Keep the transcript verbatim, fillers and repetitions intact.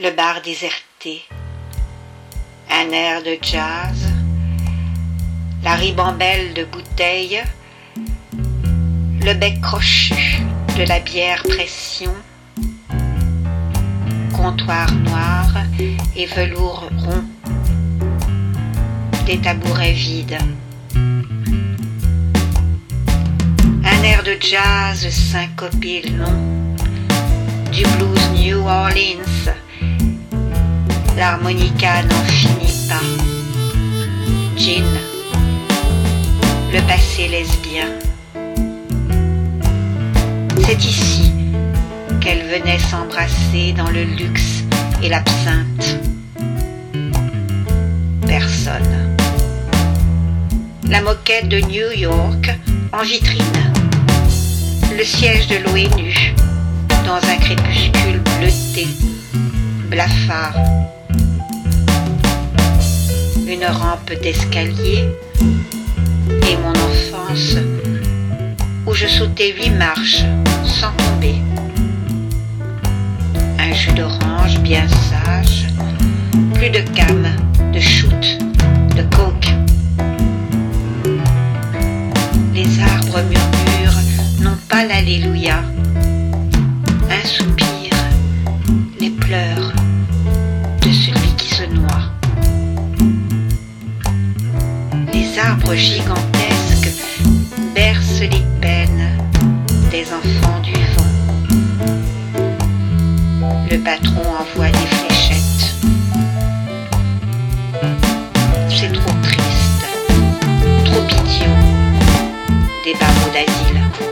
le bar déserté, un air de jazz, la ribambelle de bouteilles, le bec crochu de la bière pression, comptoir noir et velours rond, des tabourets vides. Un air de jazz syncopé long, du blues New Orleans, l'harmonica n'en finit pas. Gin, le passé lesbien. C'est ici qu'elle venait s'embrasser dans le luxe et l'absinthe. Personne. La moquette de New York en vitrine. Le siège de l'ONU dans un crépuscule bleuté, blafard. Une rampe d'escalier et mon enfance où je sautais huit marches sans tomber. Un jus d'orange bien sage, plus de cam, de shoot, de coke. Les arbres murmurent non pas l'alléluia, un soupir, les pleurs de celui qui se noie. Les arbres gigantesques bercent les peines des enfants du vent. Le patron envoie des fléchettes. C'est trop triste, trop idiot, des barreaux d'asile.